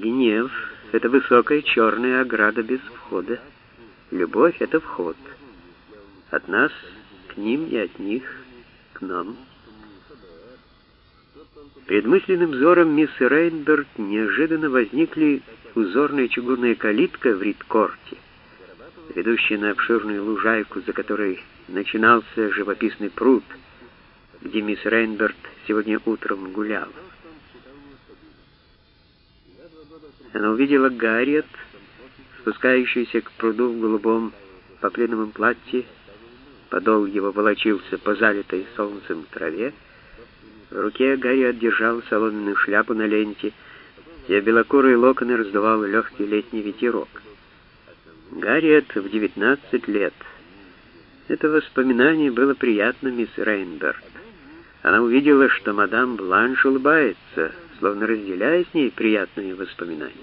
Гнев — это высокая черная ограда без входа. Любовь — это вход. От нас к ним и от них к нам. Перед мысленным взором мисс Рейнберг неожиданно возникли узорная чугунная калитка в Ридкорте, ведущая на обширную лужайку, за которой начинался живописный пруд, где мисс Рейнберг сегодня утром гуляла. Она увидела Гарриет, спускающуюся к пруду в голубом попленовом платье. Подол его волочился по залитой солнцем траве. В руке Гарриет держала соломенную шляпу на ленте, ее белокурые локоны раздувал легкий летний ветерок. Гарриет в 19 лет. Это воспоминание было приятно мисс Рейнберг. Она увидела, что мадам Бланш улыбается, словно разделяя с ней приятные воспоминания.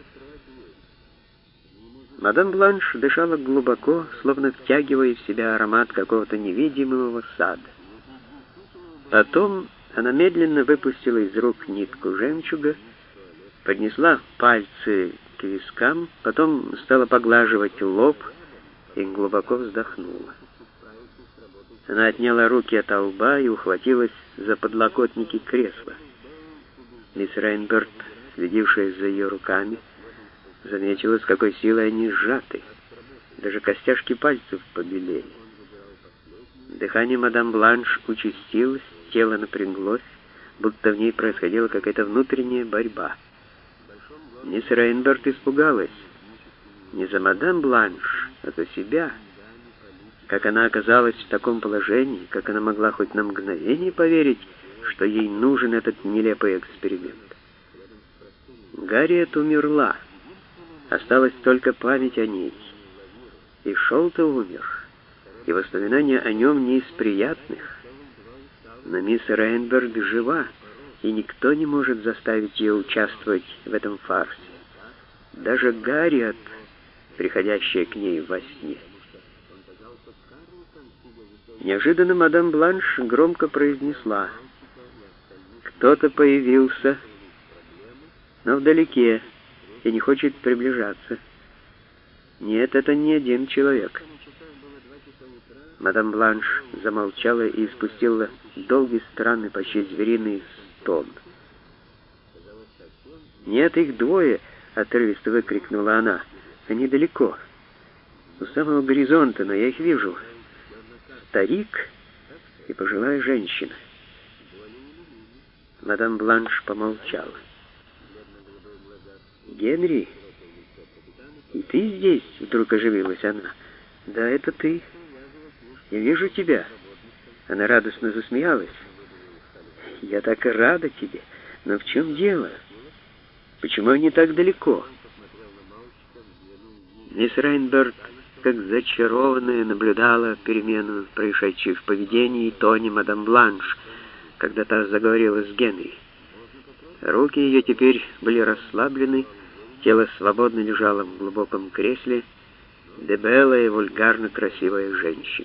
Мадам Бланш дышала глубоко, словно втягивая в себя аромат какого-то невидимого сада. Потом она медленно выпустила из рук нитку жемчуга, поднесла пальцы к вискам, потом стала поглаживать лоб и глубоко вздохнула. Она отняла руки от лба и ухватилась за подлокотники кресла. Мисс Рейнберг, следившая за ее руками, заметила, с какой силой они сжаты. Даже костяшки пальцев побелели. Дыхание мадам Бланш участилось, тело напряглось, будто в ней происходила какая-то внутренняя борьба. Мисс Рейнберг испугалась. Не за мадам Бланш, а за себя. Как она оказалась в таком положении, как она могла хоть на мгновение поверить, что ей нужен этот нелепый эксперимент. Гарриет умерла. Осталась только память о ней. И Шолте умер. И воспоминания о нем не из приятных. Но мисс Рейнберг жива, и никто не может заставить ее участвовать в этом фарсе. Даже Гарриет, приходящая к ней во сне. Неожиданно мадам Бланш громко произнесла: «Кто-то появился, но вдалеке, и не хочет приближаться. Нет, это не один человек». Мадам Бланш замолчала и испустила долгий, странный, почти звериный стон. «Нет, их двое!» — отрывисто выкрикнула она. «Они далеко, у самого горизонта, но я их вижу. Старик и пожилая женщина». Мадам Бланш помолчала. «Генри, и ты здесь?» — вдруг оживилась она. «Да, это ты. Я вижу тебя». Она радостно засмеялась. «Я так рада тебе. Но в чем дело? Почему они так далеко?» Мисс Рейнберг, как зачарованная, наблюдала перемену, происшедшую в поведении и тоне мадам Бланш, когда та заговорила с Генри. Руки ее теперь были расслаблены, тело свободно лежало в глубоком кресле, дебелая и вульгарно красивая женщина.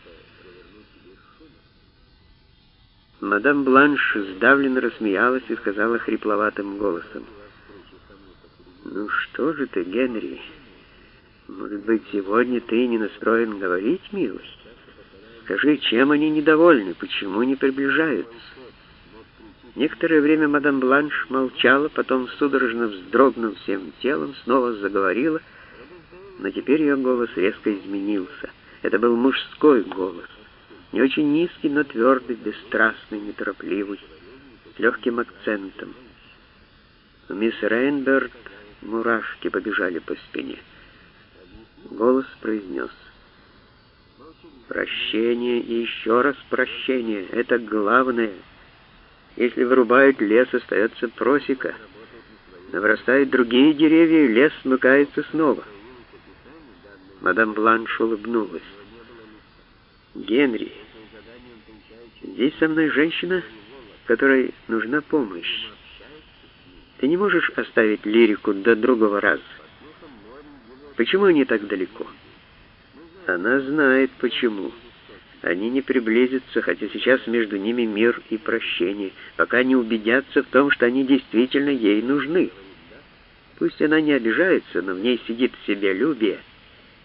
Мадам Бланш сдавленно рассмеялась и сказала хрипловатым голосом: «Ну что же ты, Генри? Может быть, сегодня ты не настроен говорить, милый? Скажи, чем они недовольны, почему не приближаются?» Некоторое время мадам Бланш молчала, потом, судорожно вздрогнув всем телом, снова заговорила, но теперь ее голос резко изменился. Это был мужской голос, не очень низкий, но твердый, бесстрастный, неторопливый, с легким акцентом. У мисс Рейнберг мурашки побежали по спине. Голос произнес: «Прощение и еще раз прощение — это главное. Если вырубают лес, остается просека. Но вырастают другие деревья, и лес смыкается снова». Мадам Бланш улыбнулась. «Генри, здесь со мной женщина, которой нужна помощь. Ты не можешь оставить лирику до другого раза. Почему они так далеко?» Она знает, почему. Они не приблизятся, хотя сейчас между ними мир и прощение, пока не убедятся в том, что они действительно ей нужны. Пусть она не обижается, но в ней сидит себялюбие,